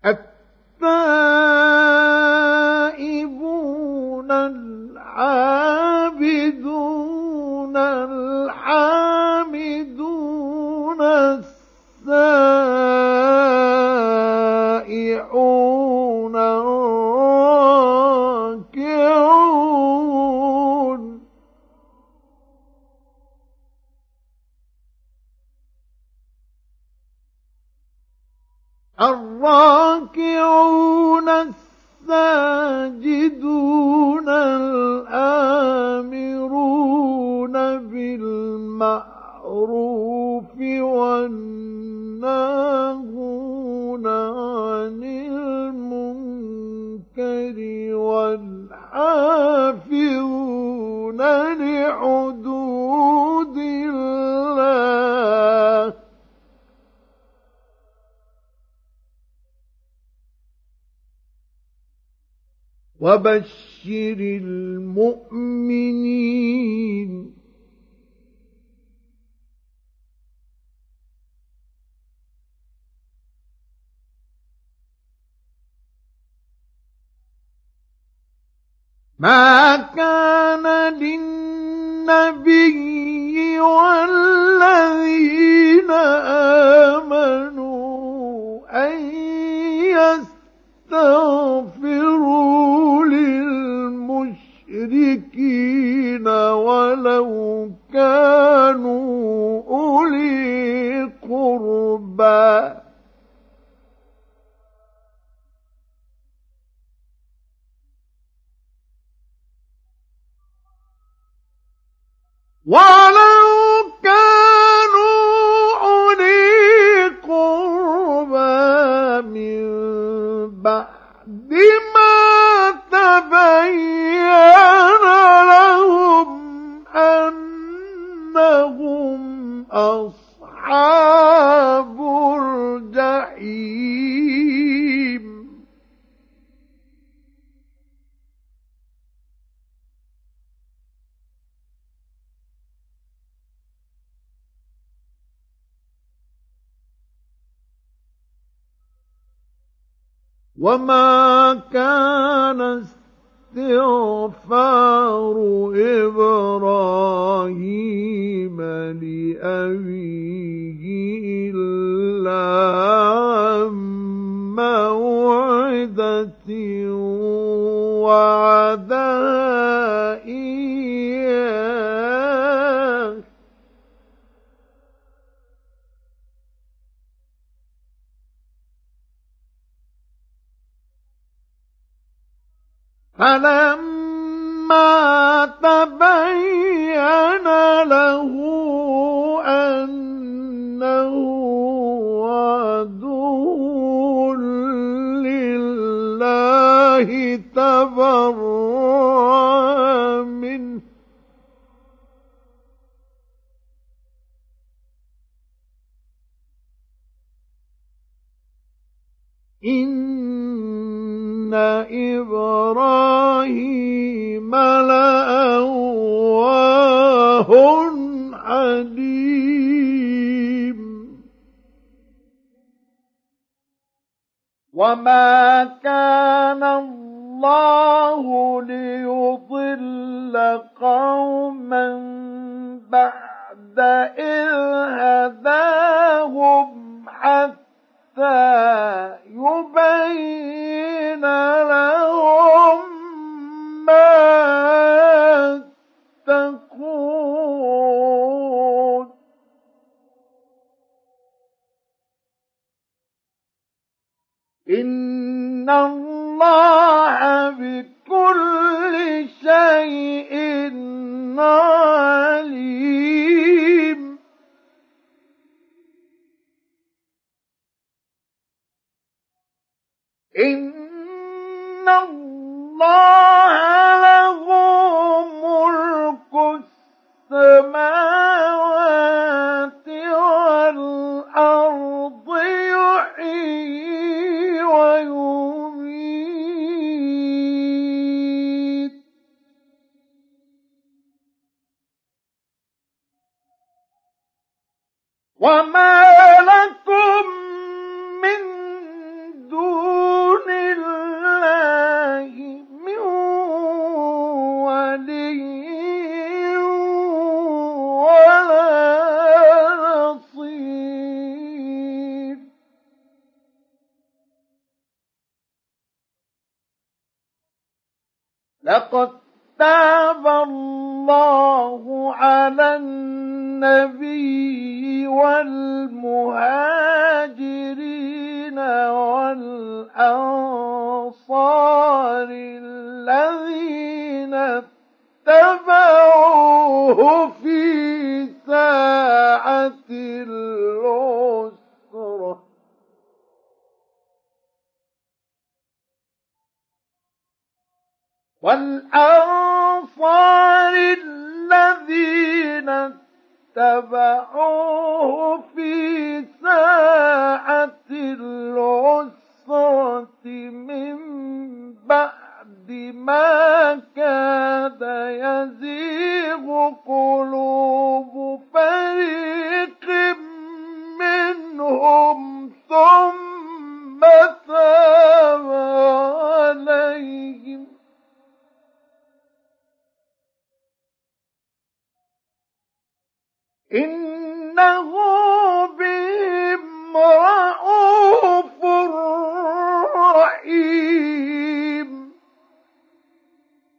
التائبون العابدون الحامدون السائحون الراكعون الساجدون الآمرون بالمعروف والناهون عن المنكر والحافظون لحدود الله وبشر المؤمنين. ما كان للنبي والذين آمنوا أن يستغفروا للمشركين ولو كانوا أولي قربى من بعد ما تبين لهم أنهم أصحاب الجحيم. وما كان استغفار إبراهيم لأبيه إلا عن موعدة وعدها إياه فلما تبين له أنه عدو لله تبرأ منه إن إبراهيم لأواه حليم. وما كان الله ليضل قوما بعد إذ هداهم حتى يبين لهم ما يتقون إن الله بكل شيء عليم. إن الله له ملك السماوات والأرض يحيي ويميت وما لكم من دون لقد تاب الله على النبي والمهاجرين والأنصار الذين اتبعوه في ساعة العسرة والأنصار الذين اتبعوه في ساعة العسرة من بعد ما كاد يزيغ قلوب فريق منهم ثم تاب عليهم إن